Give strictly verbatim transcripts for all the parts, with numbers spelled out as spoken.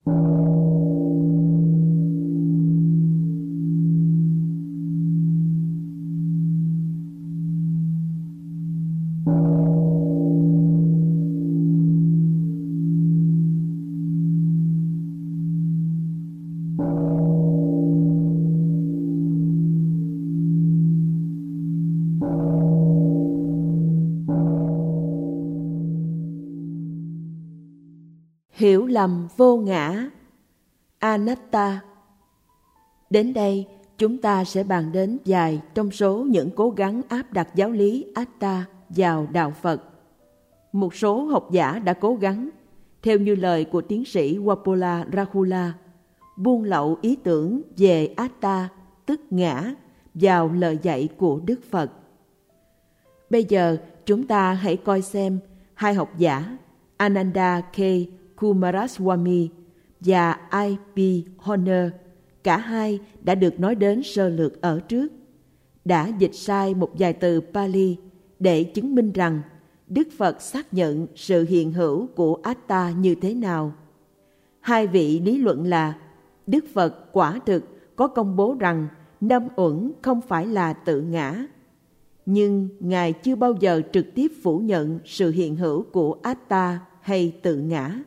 Hiểu lầm vô ngã, Anatta. Đến đây, chúng ta sẽ bàn đến vài trong số những cố gắng áp đặt giáo lý Atta vào đạo Phật. Một số học giả đã cố gắng, theo như lời của tiến sĩ Wapola Rahula, buông lậu ý tưởng về Atta, tức ngã, vào lời dạy của Đức Phật. Bây giờ, chúng ta hãy coi xem hai học giả Ananda K. Coomaraswamy và I P Horner, cả hai đã được nói đến sơ lược ở trước, đã dịch sai một vài từ Pali để chứng minh rằng Đức Phật xác nhận sự hiện hữu của Atta như thế nào. Hai vị lý luận là Đức Phật quả thực có công bố rằng năm uẩn không phải là tự ngã, nhưng Ngài chưa bao giờ trực tiếp phủ nhận sự hiện hữu của Atta hay tự ngã.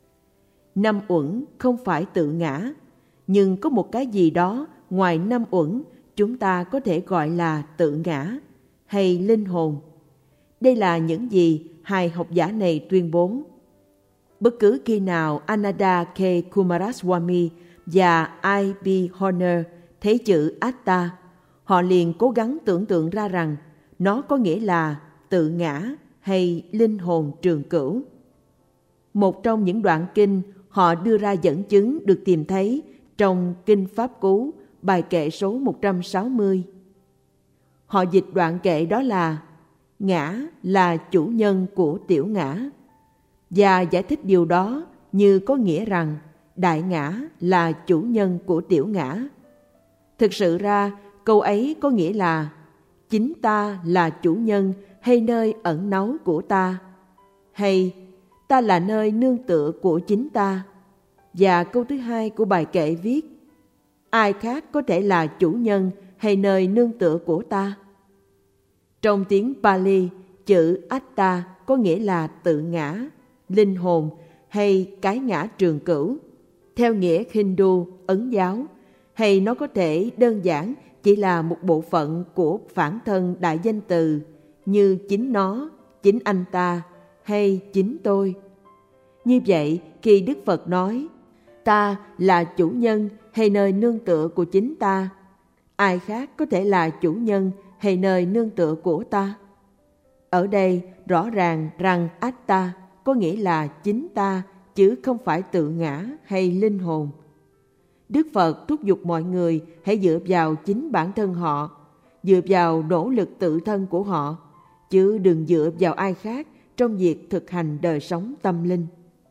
Năm uẩn không phải tự ngã, nhưng có một cái gì đó ngoài năm uẩn chúng ta có thể gọi là tự ngã hay linh hồn. Đây là những gì hai học giả này tuyên bố. Bất cứ khi nào Ananda K. Coomaraswamy và I B Horner thấy chữ Atta, họ liền cố gắng tưởng tượng ra rằng nó có nghĩa là tự ngã hay linh hồn trường cửu. Một trong những đoạn kinh họ đưa ra dẫn chứng được tìm thấy trong Kinh Pháp Cú, bài kệ số một trăm sáu mươi. Họ dịch đoạn kệ đó là ngã là chủ nhân của tiểu ngã, và giải thích điều đó như có nghĩa rằng đại ngã là chủ nhân của tiểu ngã. Thực sự ra, câu ấy có nghĩa là chính ta là chủ nhân hay nơi ẩn náu của ta, hay ta là nơi nương tựa của chính ta. Và câu thứ hai của bài kệ viết, ai khác có thể là chủ nhân hay nơi nương tựa của ta. Trong tiếng Pali, chữ Atta có nghĩa là tự ngã, linh hồn hay cái ngã trường cửu, theo nghĩa Hindu, Ấn giáo, hay nó có thể đơn giản chỉ là một bộ phận của phản thân đại danh từ như chính nó, chính anh ta hay chính tôi. Như vậy, khi Đức Phật nói ta là chủ nhân hay nơi nương tựa của chính ta, ai khác có thể là chủ nhân hay nơi nương tựa của ta. Ở đây rõ ràng rằng Atta có nghĩa là chính ta, chứ không phải tự ngã hay linh hồn. Đức Phật thúc giục mọi người hãy dựa vào chính bản thân họ, dựa vào nỗ lực tự thân của họ, chứ đừng dựa vào ai khác trong việc thực hành đời sống tâm linh.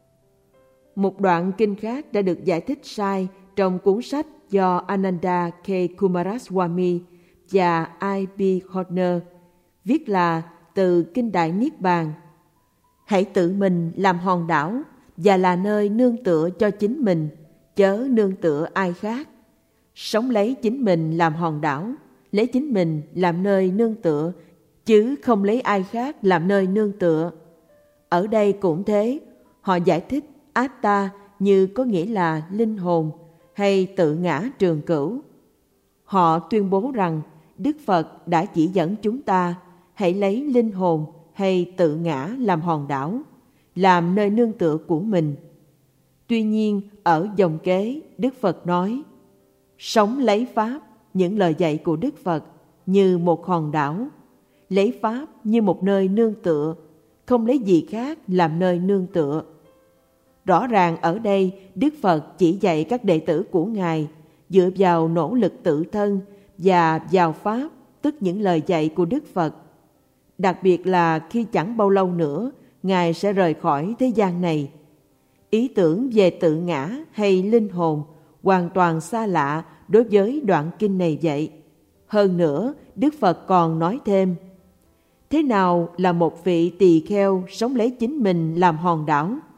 Một đoạn kinh khác đã được giải thích sai trong cuốn sách do Ananda K. Coomaraswamy và I B Horner viết là từ Kinh Đại Niết Bàn. Hãy tự mình làm hòn đảo và là nơi nương tựa cho chính mình, chớ nương tựa ai khác. Sống lấy chính mình làm hòn đảo, lấy chính mình làm nơi nương tựa, chứ không lấy ai khác làm nơi nương tựa. Ở đây cũng thế, họ giải thích Atta như có nghĩa là linh hồn hay tự ngã trường cửu. Họ tuyên bố rằng Đức Phật đã chỉ dẫn chúng ta hãy lấy linh hồn hay tự ngã làm hòn đảo, làm nơi nương tựa của mình. Tuy nhiên, ở dòng kế, Đức Phật nói, sống lấy Pháp, những lời dạy của Đức Phật, như một hòn đảo, lấy Pháp như một nơi nương tựa, không lấy gì khác làm nơi nương tựa. Rõ ràng ở đây, Đức Phật chỉ dạy các đệ tử của Ngài dựa vào nỗ lực tự thân và vào Pháp, tức những lời dạy của Đức Phật. Đặc biệt là khi chẳng bao lâu nữa, Ngài sẽ rời khỏi thế gian này. Ý tưởng về tự ngã hay linh hồn hoàn toàn xa lạ đối với đoạn kinh này vậy. Hơn nữa, Đức Phật còn nói thêm, thế nào là một vị tỳ kheo sống lấy chính mình làm hòn đảo?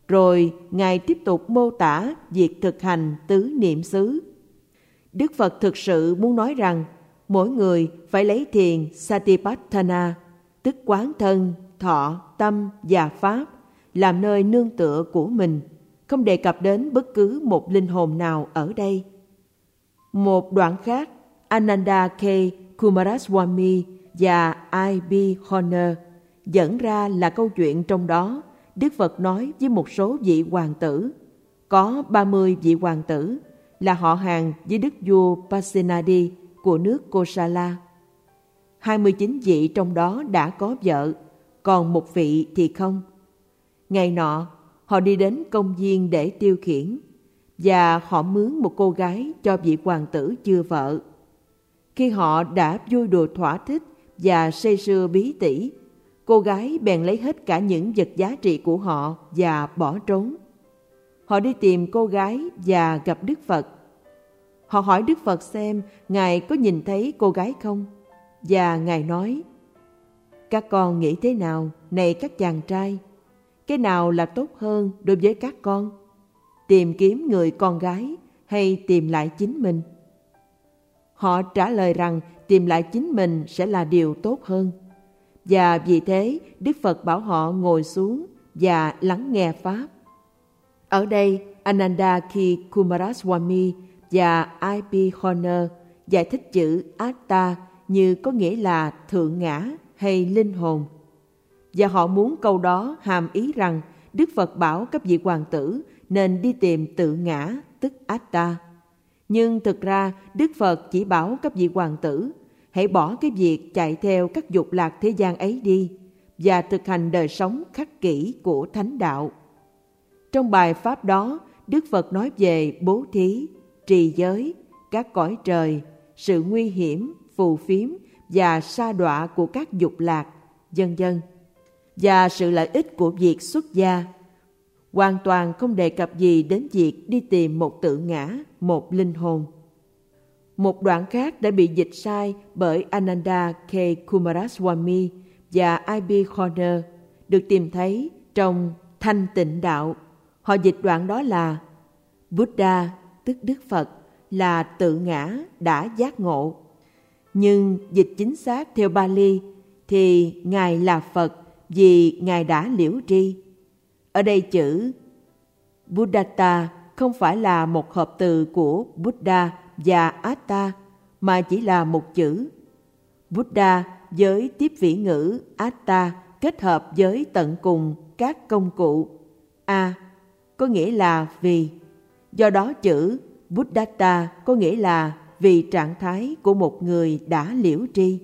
Rồi Ngài tiếp tục mô tả việc thực hành tứ niệm xứ. Đức Phật thực sự muốn nói rằng mỗi người phải lấy thiền Satipatthana, tức quán thân, thọ, tâm và pháp, làm nơi nương tựa của mình, không đề cập đến bất cứ một linh hồn nào ở đây. Một đoạn khác, Ananda K. Coomaraswamy và I B Horner dẫn ra là câu chuyện trong đó Đức Phật nói với một số vị hoàng tử. Có ba mươi vị hoàng tử là họ hàng với Đức vua Pasenadi của nước Kosala. hai mươi chín vị trong đó đã có vợ, còn một vị thì không. Ngày nọ, họ đi đến công viên để tiêu khiển, và họ mướn một cô gái cho vị hoàng tử chưa vợ. Khi họ đã vui đùa thỏa thích và say sưa bí tỉ, cô gái bèn lấy hết cả những vật giá trị của họ và bỏ trốn. Họ đi tìm cô gái và gặp Đức Phật. Họ hỏi Đức Phật xem Ngài có nhìn thấy cô gái không, và Ngài nói: các con nghĩ thế nào, này các chàng trai? Cái nào là tốt hơn đối với các con? Tìm kiếm người con gái hay tìm lại chính mình? Họ trả lời rằng tìm lại chính mình sẽ là điều tốt hơn. Và vì thế Đức Phật bảo họ ngồi xuống và lắng nghe Pháp. Ở đây Ananda K. Coomaraswamy và I B Horner giải thích chữ Atta như có nghĩa là thượng ngã hay linh hồn. Và họ muốn câu đó hàm ý rằng Đức Phật bảo các vị hoàng tử nên đi tìm tự ngã, tức Atta. Nhưng thực ra Đức Phật chỉ bảo các vị hoàng tử hãy bỏ cái việc chạy theo các dục lạc thế gian ấy đi và thực hành đời sống khắc kỷ của thánh đạo. Trong bài pháp đó, Đức Phật nói về bố thí, trì giới, các cõi trời, sự nguy hiểm, phù phiếm và sa đọa của các dục lạc, vân vân, và sự lợi ích của việc xuất gia. Hoàn toàn không đề cập gì đến việc đi tìm một tự ngã, một linh hồn. Một đoạn khác đã bị dịch sai bởi Ananda K. Coomaraswamy và I B Horner, được tìm thấy trong Thanh Tịnh Đạo. Họ dịch đoạn đó là Buddha, tức Đức Phật, là tự ngã đã giác ngộ. Nhưng dịch chính xác theo Bali thì Ngài là Phật vì Ngài đã liễu tri. Ở đây chữ Buddhata không phải là một hợp từ của Buddha và Atta, mà chỉ là một chữ. Buddha với tiếp vĩ ngữ Atta kết hợp với tận cùng các công cụ A có nghĩa là vì. Do đó chữ Buddhata có nghĩa là vì trạng thái của một người đã liễu tri.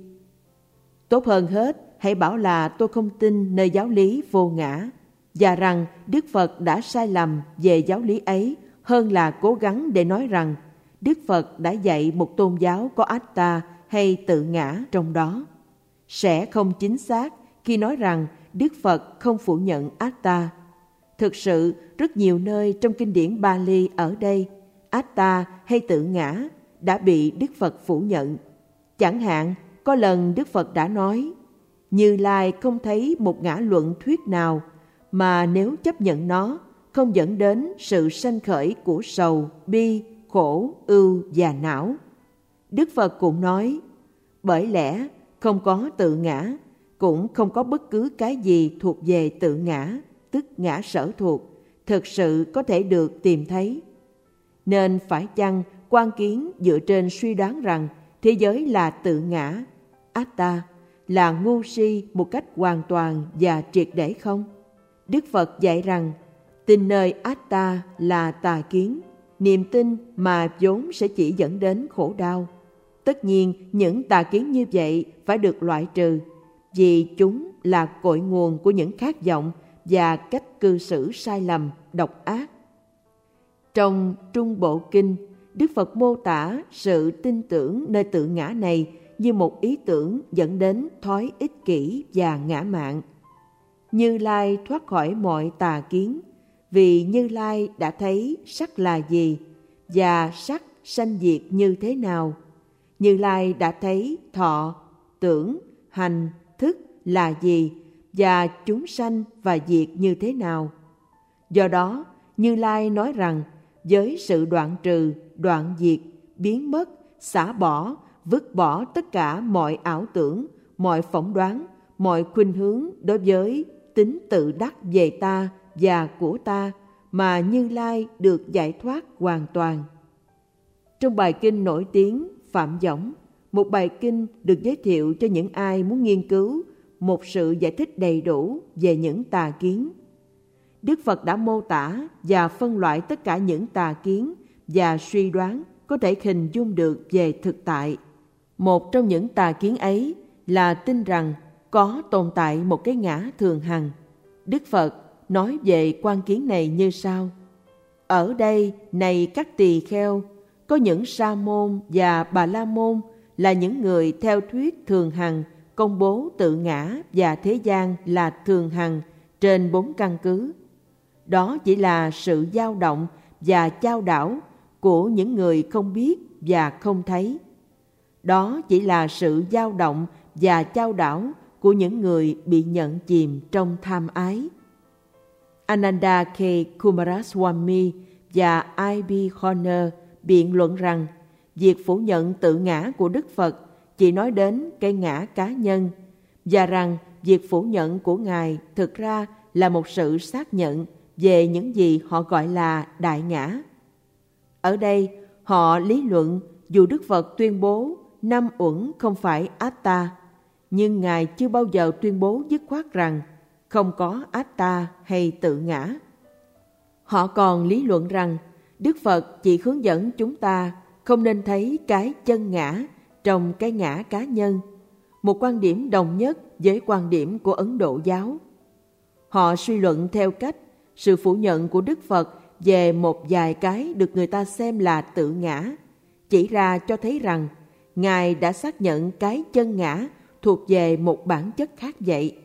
Tốt hơn hết, hãy bảo là tôi không tin nơi giáo lý vô ngã, và rằng Đức Phật đã sai lầm về giáo lý ấy, hơn là cố gắng để nói rằng Đức Phật đã dạy một tôn giáo có Atta hay tự ngã trong đó. Sẽ không chính xác khi nói rằng Đức Phật không phủ nhận Atta. Thực sự, rất nhiều nơi trong kinh điển Bali ở đây, Atta hay tự ngã đã bị Đức Phật phủ nhận. Chẳng hạn, có lần Đức Phật đã nói, Như Lai không thấy một ngã luận thuyết nào mà nếu chấp nhận nó, không dẫn đến sự sanh khởi của sầu, bi, khổ, ưu và não. Đức Phật cũng nói, bởi lẽ không có tự ngã, cũng không có bất cứ cái gì thuộc về tự ngã, tức ngã sở thuộc, thực sự có thể được tìm thấy. Nên phải chăng quan kiến dựa trên suy đoán rằng thế giới là tự ngã, Atta, là ngu si một cách hoàn toàn và triệt để không? Đức Phật dạy rằng tin nơi Atta là tà kiến, niềm tin mà vốn sẽ chỉ dẫn đến khổ đau. Tất nhiên những tà kiến như vậy phải được loại trừ, vì chúng là cội nguồn của những khát vọng và cách cư xử sai lầm, độc ác. Trong Trung Bộ Kinh, Đức Phật mô tả sự tin tưởng nơi tự ngã này như một ý tưởng dẫn đến thói ích kỷ và ngã mạn. Như Lai thoát khỏi mọi tà kiến, vì Như Lai đã thấy sắc là gì và sắc sanh diệt như thế nào. Như Lai đã thấy thọ, tưởng, hành, thức là gì và chúng sanh và diệt như thế nào. Do đó, Như Lai nói rằng với sự đoạn trừ, đoạn diệt, biến mất, xả bỏ, vứt bỏ tất cả mọi ảo tưởng, mọi phỏng đoán, mọi khuynh hướng đối với tính tự đắc về ta và của ta, mà Như Lai được giải thoát hoàn toàn. Trong bài kinh nổi tiếng Phạm Võng, một bài kinh được giới thiệu cho những ai muốn nghiên cứu một sự giải thích đầy đủ về những tà kiến. Đức Phật đã mô tả và phân loại tất cả những tà kiến và suy đoán có thể hình dung được về thực tại. Một trong những tà kiến ấy là tin rằng có tồn tại một cái ngã thường hằng. Đức Phật nói về quan kiến này như sau: ở đây, này các tỳ kheo, có những sa môn và bà la môn là những người theo thuyết thường hằng công bố tự ngã và thế gian là thường hằng trên bốn căn cứ. Đó chỉ là sự dao động và chao đảo của những người không biết và không thấy. Đó chỉ là sự dao động và chao đảo của những người bị nhận chìm trong tham ái. Ananda K. Kumaraswamy và I B Horner biện luận rằng việc phủ nhận tự ngã của Đức Phật chỉ nói đến cái ngã cá nhân, và rằng việc phủ nhận của Ngài thực ra là một sự xác nhận về những gì họ gọi là đại ngã. Ở đây, họ lý luận dù Đức Phật tuyên bố năm uẩn không phải Atta, nhưng Ngài chưa bao giờ tuyên bố dứt khoát rằng không có Atta hay tự ngã. Họ còn lý luận rằng Đức Phật chỉ hướng dẫn chúng ta không nên thấy cái chân ngã trong cái ngã cá nhân, một quan điểm đồng nhất với quan điểm của Ấn Độ giáo. Họ suy luận theo cách sự phủ nhận của Đức Phật về một vài cái được người ta xem là tự ngã chỉ ra cho thấy rằng Ngài đã xác nhận cái chân ngã thuộc về một bản chất khác vậy.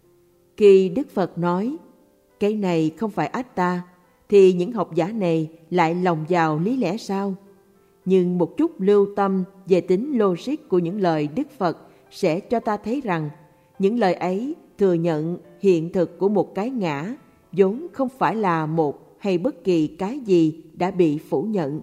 Khi Đức Phật nói cái này không phải Atta, thì những học giả này lại lồng vào lý lẽ sao? Nhưng một chút lưu tâm về tính logic của những lời Đức Phật sẽ cho ta thấy rằng những lời ấy thừa nhận hiện thực của một cái ngã vốn không phải là một hay bất kỳ cái gì đã bị phủ nhận.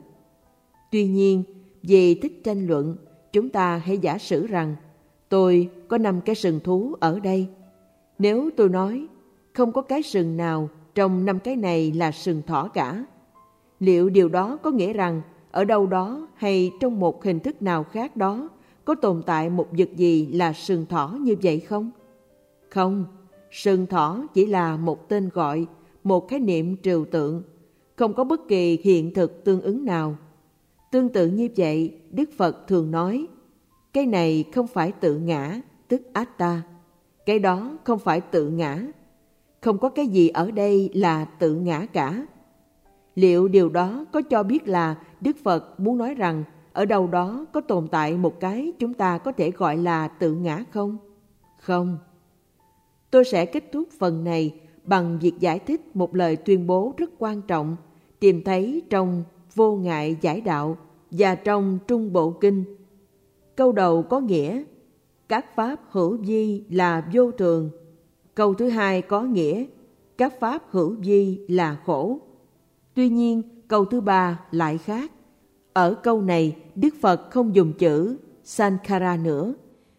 Tuy nhiên, vì thích tranh luận, chúng ta hãy giả sử rằng tôi có năm cái sừng thú ở đây. Nếu tôi nói không có cái sừng nào trong năm cái này là sừng thỏ cả, liệu điều đó có nghĩa rằng ở đâu đó hay trong một hình thức nào khác đó có tồn tại một vật gì là sừng thỏ như vậy không? Không, sừng thỏ chỉ là một tên gọi, một khái niệm trừu tượng, không có bất kỳ hiện thực tương ứng nào. Tương tự như vậy, Đức Phật thường nói, cái này không phải tự ngã, tức Atta. Cái đó không phải tự ngã. Không có cái gì ở đây là tự ngã cả. Liệu điều đó có cho biết là Đức Phật muốn nói rằng ở đâu đó có tồn tại một cái chúng ta có thể gọi là tự ngã không? Không. Tôi sẽ kết thúc phần này bằng việc giải thích một lời tuyên bố rất quan trọng tìm thấy trong Vô Ngại Giải Đạo và trong Trung Bộ Kinh. Câu đầu có nghĩa các pháp hữu vi là vô thường. Câu thứ hai có nghĩa các pháp hữu vi là khổ. Tuy nhiên, câu thứ ba lại khác. Ở câu này, Đức Phật không dùng chữ Sankhara nữa,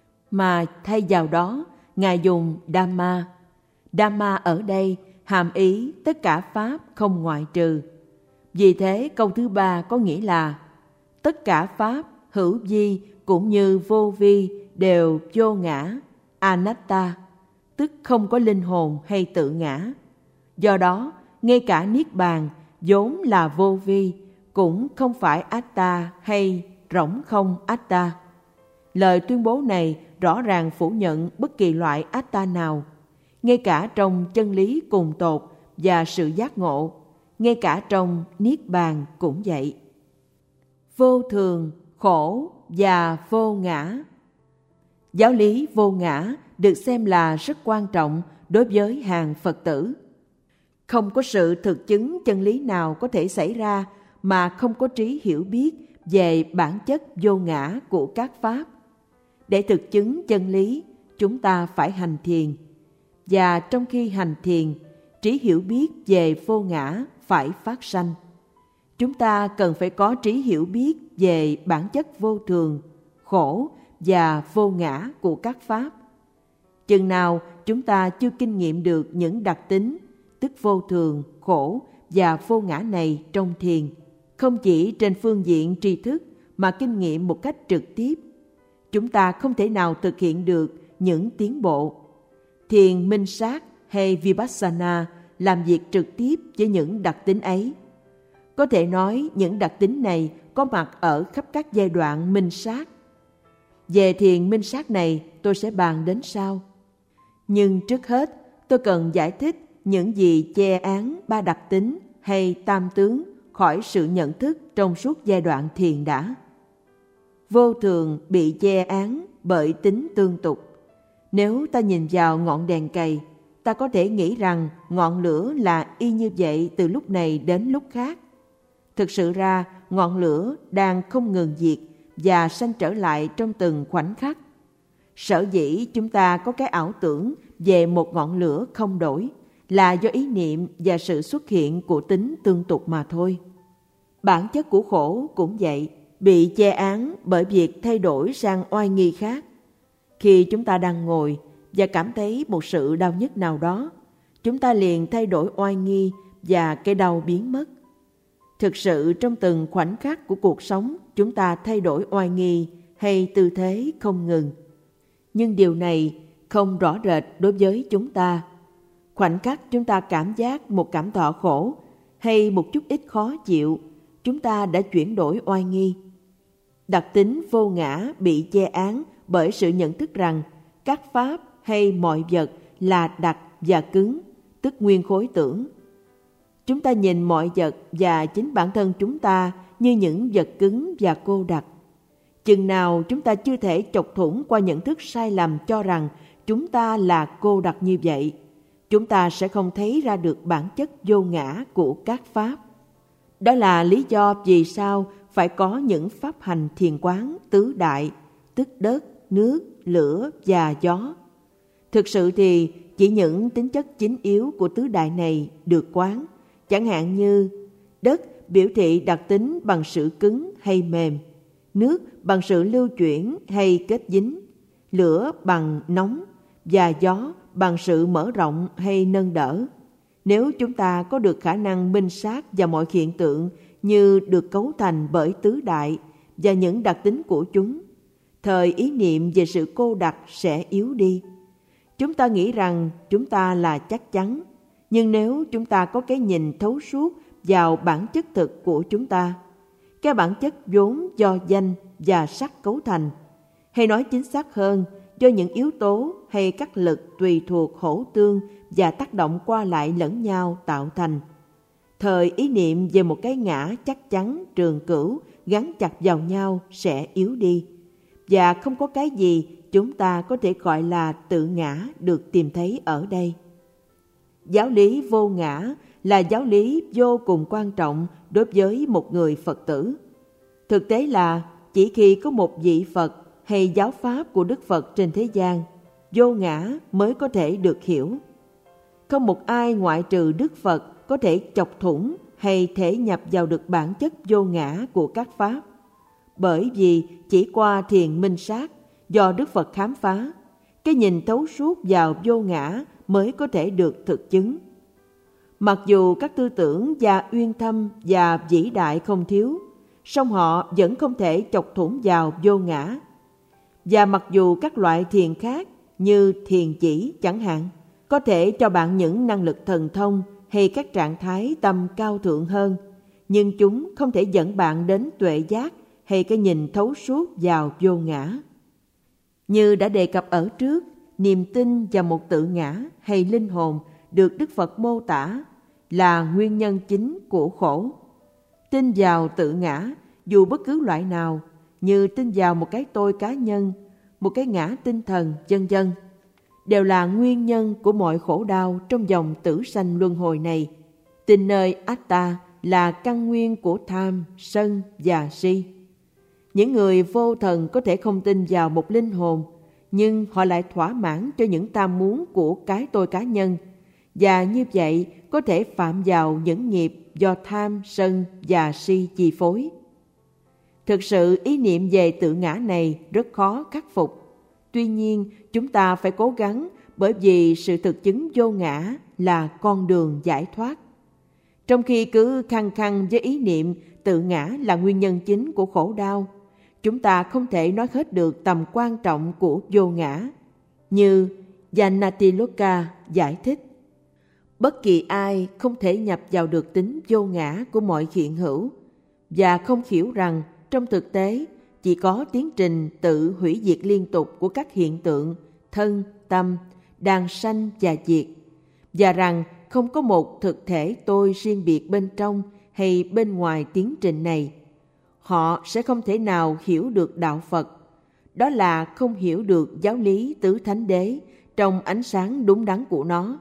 mà thay vào đó, Ngài dùng Dhamma. Dhamma ở đây hàm ý tất cả pháp không ngoại trừ. Vì thế, câu thứ ba có nghĩa là tất cả pháp hữu vi cũng như vô vi đều vô ngã, anatta, tức không có linh hồn hay tự ngã. Do đó, ngay cả Niết Bàn vốn là vô vi cũng không phải Atta hay rỗng không Atta. Lời tuyên bố này rõ ràng phủ nhận bất kỳ loại Atta nào, ngay cả trong chân lý cùng tột và sự giác ngộ, ngay cả trong Niết Bàn cũng vậy. Vô thường, khổ và vô ngã. Giáo lý vô ngã được xem là rất quan trọng đối với hàng Phật tử. Không có sự thực chứng chân lý nào có thể xảy ra mà không có trí hiểu biết về bản chất vô ngã của các pháp. Để thực chứng chân lý, chúng ta phải hành thiền. Và trong khi hành thiền, trí hiểu biết về vô ngã phải phát sanh. Chúng ta cần phải có trí hiểu biết về bản chất vô thường, khổ và vô ngã của các pháp. Chừng nào chúng ta chưa kinh nghiệm được những đặc tính, tức vô thường, khổ và vô ngã này trong thiền, không chỉ trên phương diện tri thức mà kinh nghiệm một cách trực tiếp, chúng ta không thể nào thực hiện được những tiến bộ. Thiền minh sát hay Vipassana làm việc trực tiếp với những đặc tính ấy. Có thể nói những đặc tính này có mặt ở khắp các giai đoạn minh sát. Về thiền minh sát này tôi sẽ bàn đến sau. Nhưng trước hết tôi cần giải thích những gì che án ba đặc tính hay tam tướng khỏi sự nhận thức trong suốt giai đoạn thiền đã. Vô thường bị che án bởi tính tương tục. Nếu ta nhìn vào ngọn đèn cầy, ta có thể nghĩ rằng ngọn lửa là y như vậy từ lúc này đến lúc khác. Thực sự ra, ngọn lửa đang không ngừng diệt và sanh trở lại trong từng khoảnh khắc. Sở dĩ chúng ta có cái ảo tưởng về một ngọn lửa không đổi là do ý niệm và sự xuất hiện của tính tương tục mà thôi. Bản chất của khổ cũng vậy, bị che án bởi việc thay đổi sang oai nghi khác. Khi chúng ta đang ngồi và cảm thấy một sự đau nhức nào đó, chúng ta liền thay đổi oai nghi và cái đau biến mất. Thực sự trong từng khoảnh khắc của cuộc sống, chúng ta thay đổi oai nghi hay tư thế không ngừng. Nhưng điều này không rõ rệt đối với chúng ta. Khoảnh khắc chúng ta cảm giác một cảm thọ khổ hay một chút ít khó chịu, chúng ta đã chuyển đổi oai nghi. Đặc tính vô ngã bị che án bởi sự nhận thức rằng các pháp hay mọi vật là đặc và cứng, tức nguyên khối tưởng. Chúng ta nhìn mọi vật và chính bản thân chúng ta như những vật cứng và cô đặc. Chừng nào chúng ta chưa thể chọc thủng qua nhận thức sai lầm cho rằng chúng ta là cô đặc như vậy, chúng ta sẽ không thấy ra được bản chất vô ngã của các pháp. Đó là lý do vì sao phải có những pháp hành thiền quán tứ đại, tức đất, nước, lửa và gió. Thực sự thì chỉ những tính chất chính yếu của tứ đại này được quán, chẳng hạn như đất biểu thị đặc tính bằng sự cứng hay mềm, nước bằng sự lưu chuyển hay kết dính, lửa bằng nóng và gió bằng sự mở rộng hay nâng đỡ. Nếu chúng ta có được khả năng minh sát vào mọi hiện tượng như được cấu thành bởi tứ đại và những đặc tính của chúng, thời ý niệm về sự cô đặc sẽ yếu đi. Chúng ta nghĩ rằng chúng ta là chắc chắn, nhưng nếu chúng ta có cái nhìn thấu suốt vào bản chất thực của chúng ta, cái bản chất vốn do danh và sắc cấu thành, hay nói chính xác hơn, do những yếu tố hay các lực tùy thuộc hỗ tương và tác động qua lại lẫn nhau tạo thành, thời ý niệm về một cái ngã chắc chắn trường cửu gắn chặt vào nhau sẽ yếu đi, và không có cái gì chúng ta có thể gọi là tự ngã được tìm thấy ở đây. Giáo lý vô ngã là giáo lý vô cùng quan trọng đối với một người Phật tử. Thực tế là chỉ khi có một vị Phật hay giáo pháp của Đức Phật trên thế gian, vô ngã mới có thể được hiểu. Không một ai ngoại trừ Đức Phật có thể chọc thủng hay thể nhập vào được bản chất vô ngã của các pháp. Bởi vì chỉ qua thiền minh sát do Đức Phật khám phá, cái nhìn thấu suốt vào vô ngã mới có thể được thực chứng. Mặc dù các tư tưởng và uyên thâm và vĩ đại không thiếu, song họ vẫn không thể chọc thủng vào vô ngã. Và mặc dù các loại thiền khác như thiền chỉ chẳng hạn, có thể cho bạn những năng lực thần thông hay các trạng thái tâm cao thượng hơn, nhưng chúng không thể dẫn bạn đến tuệ giác hay cái nhìn thấu suốt vào vô ngã. Như đã đề cập ở trước, niềm tin vào một tự ngã hay linh hồn được Đức Phật mô tả là nguyên nhân chính của khổ. Tin vào tự ngã, dù bất cứ loại nào, như tin vào một cái tôi cá nhân, một cái ngã tinh thần, vân vân, đều là nguyên nhân của mọi khổ đau trong dòng tử sanh luân hồi này. Tin nơi Atta là căn nguyên của tham, sân và si. Những người vô thần có thể không tin vào một linh hồn, nhưng họ lại thỏa mãn cho những tham muốn của cái tôi cá nhân và như vậy có thể phạm vào những nghiệp do tham, sân và si chi phối. Thực sự ý niệm về tự ngã này rất khó khắc phục. Tuy nhiên, chúng ta phải cố gắng, bởi vì sự thực chứng vô ngã là con đường giải thoát. Trong khi cứ khăng khăng với ý niệm tự ngã là nguyên nhân chính của khổ đau, chúng ta không thể nói hết được tầm quan trọng của vô ngã. Như Yanatiloka giải thích, bất kỳ ai không thể nhập vào được tính vô ngã của mọi hiện hữu và không hiểu rằng trong thực tế chỉ có tiến trình tự hủy diệt liên tục của các hiện tượng thân, tâm, đang sanh và diệt, và rằng không có một thực thể tôi riêng biệt bên trong hay bên ngoài tiến trình này, họ sẽ không thể nào hiểu được đạo Phật. Đó là không hiểu được giáo lý tứ thánh đế trong ánh sáng đúng đắn của nó.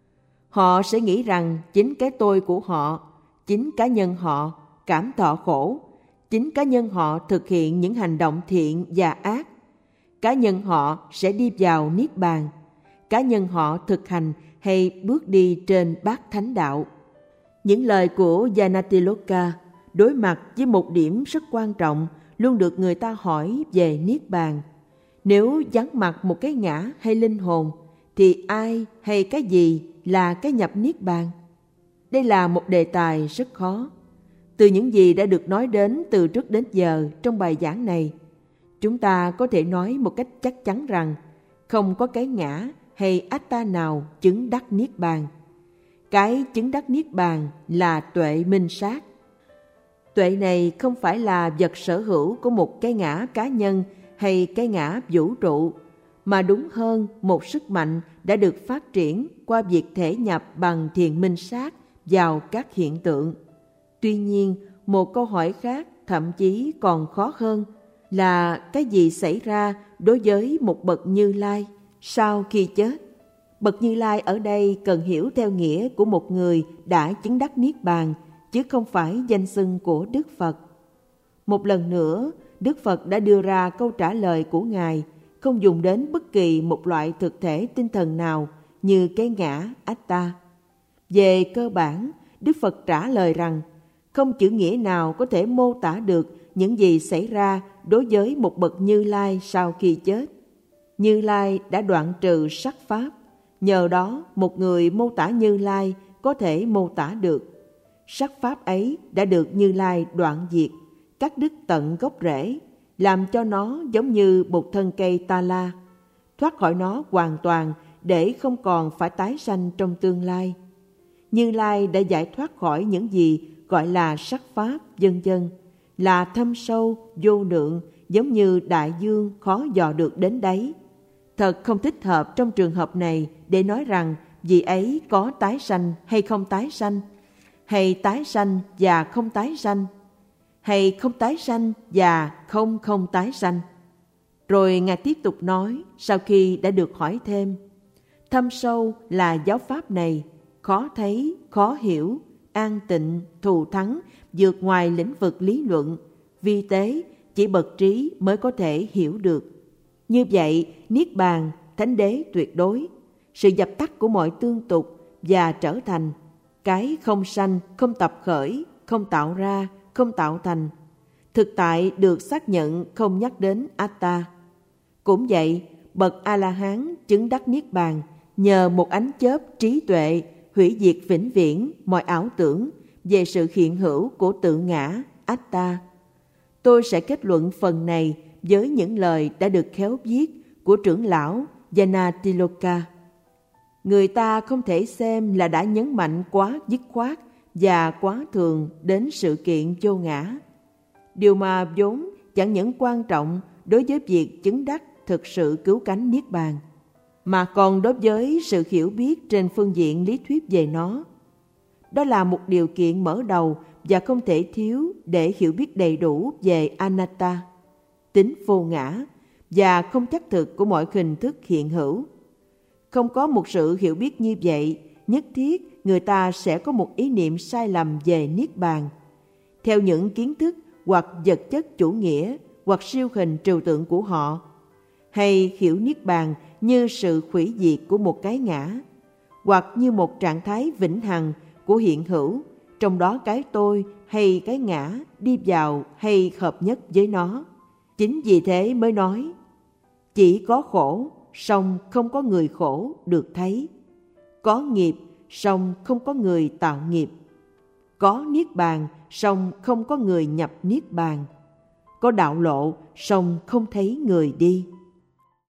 Họ sẽ nghĩ rằng chính cái tôi của họ, chính cá nhân họ cảm thọ khổ, chính cá nhân họ thực hiện những hành động thiện và ác, cá nhân họ sẽ đi vào Niết Bàn, cá nhân họ thực hành hay bước đi trên bát thánh đạo. Những lời của Yanatiloka đối mặt với một điểm rất quan trọng luôn được người ta hỏi về Niết Bàn. Nếu vắng mặt một cái ngã hay linh hồn, thì ai hay cái gì là cái nhập Niết Bàn? Đây là một đề tài rất khó. Từ những gì đã được nói đến từ trước đến giờ trong bài giảng này, chúng ta có thể nói một cách chắc chắn rằng không có cái ngã hay Atta nào chứng đắc Niết Bàn. Cái chứng đắc Niết Bàn là tuệ minh sát. Tuệ này không phải là vật sở hữu của một cái ngã cá nhân hay cái ngã vũ trụ, mà đúng hơn một sức mạnh đã được phát triển qua việc thể nhập bằng thiền minh sát vào các hiện tượng. Tuy nhiên, một câu hỏi khác thậm chí còn khó hơn là cái gì xảy ra đối với một bậc Như Lai sau khi chết? Bậc Như Lai ở đây cần hiểu theo nghĩa của một người đã chứng đắc Niết Bàn, chứ không phải danh xưng của Đức Phật. Một lần nữa, Đức Phật đã đưa ra câu trả lời của Ngài, không dùng đến bất kỳ một loại thực thể tinh thần nào như cái ngã Atta. Về cơ bản, Đức Phật trả lời rằng không chữ nghĩa nào có thể mô tả được những gì xảy ra đối với một bậc Như Lai sau khi chết. Như Lai đã đoạn trừ sắc pháp, nhờ đó một người mô tả Như Lai có thể mô tả được. Sắc pháp ấy đã được Như Lai đoạn diệt, cắt đứt tận gốc rễ, làm cho nó giống như một thân cây ta la, thoát khỏi nó hoàn toàn để không còn phải tái sanh trong tương lai. Như Lai đã giải thoát khỏi những gì gọi là sắc pháp, vân vân, là thâm sâu, vô lượng, giống như đại dương khó dò được đến đáy. Thật không thích hợp trong trường hợp này để nói rằng vị ấy có tái sanh hay không tái sanh, hay tái sanh và không tái sanh, hay không tái sanh và không không tái sanh. Rồi Ngài tiếp tục nói, sau khi đã được hỏi thêm, thâm sâu là giáo pháp này, khó thấy, khó hiểu, an tịnh, thù thắng, vượt ngoài lĩnh vực lý luận, vi tế, chỉ bậc trí mới có thể hiểu được. Như vậy, Niết Bàn, Thánh Đế tuyệt đối, sự dập tắt của mọi tương tục và trở thành cái không sanh, không tập khởi, không tạo ra, không tạo thành. Thực tại được xác nhận không nhắc đến Atta. Cũng vậy, bậc A-la-hán chứng đắc Niết Bàn nhờ một ánh chớp trí tuệ hủy diệt vĩnh viễn mọi ảo tưởng về sự hiện hữu của tự ngã, Atta. Tôi sẽ kết luận phần này với những lời đã được khéo viết của trưởng lão Yanatiloka. Người ta không thể xem là đã nhấn mạnh quá dứt khoát và quá thường đến sự kiện vô ngã. Điều mà vốn chẳng những quan trọng đối với việc chứng đắc thực sự cứu cánh Niết Bàn, mà còn đối với sự hiểu biết trên phương diện lý thuyết về nó. Đó là một điều kiện mở đầu và không thể thiếu để hiểu biết đầy đủ về Anatta, tính vô ngã và không xác thực của mọi hình thức hiện hữu. Không có một sự hiểu biết như vậy, nhất thiết người ta sẽ có một ý niệm sai lầm về Niết Bàn, theo những kiến thức hoặc vật chất chủ nghĩa hoặc siêu hình trừu tượng của họ, hay hiểu Niết Bàn như sự hủy diệt của một cái ngã, hoặc như một trạng thái vĩnh hằng của hiện hữu, trong đó cái tôi hay cái ngã đi vào hay hợp nhất với nó. Chính vì thế mới nói, chỉ có khổ, song không có người khổ được thấy. Có nghiệp, song không có người tạo nghiệp. Có niết bàn, song không có người nhập niết bàn. Có đạo lộ, song không thấy người đi.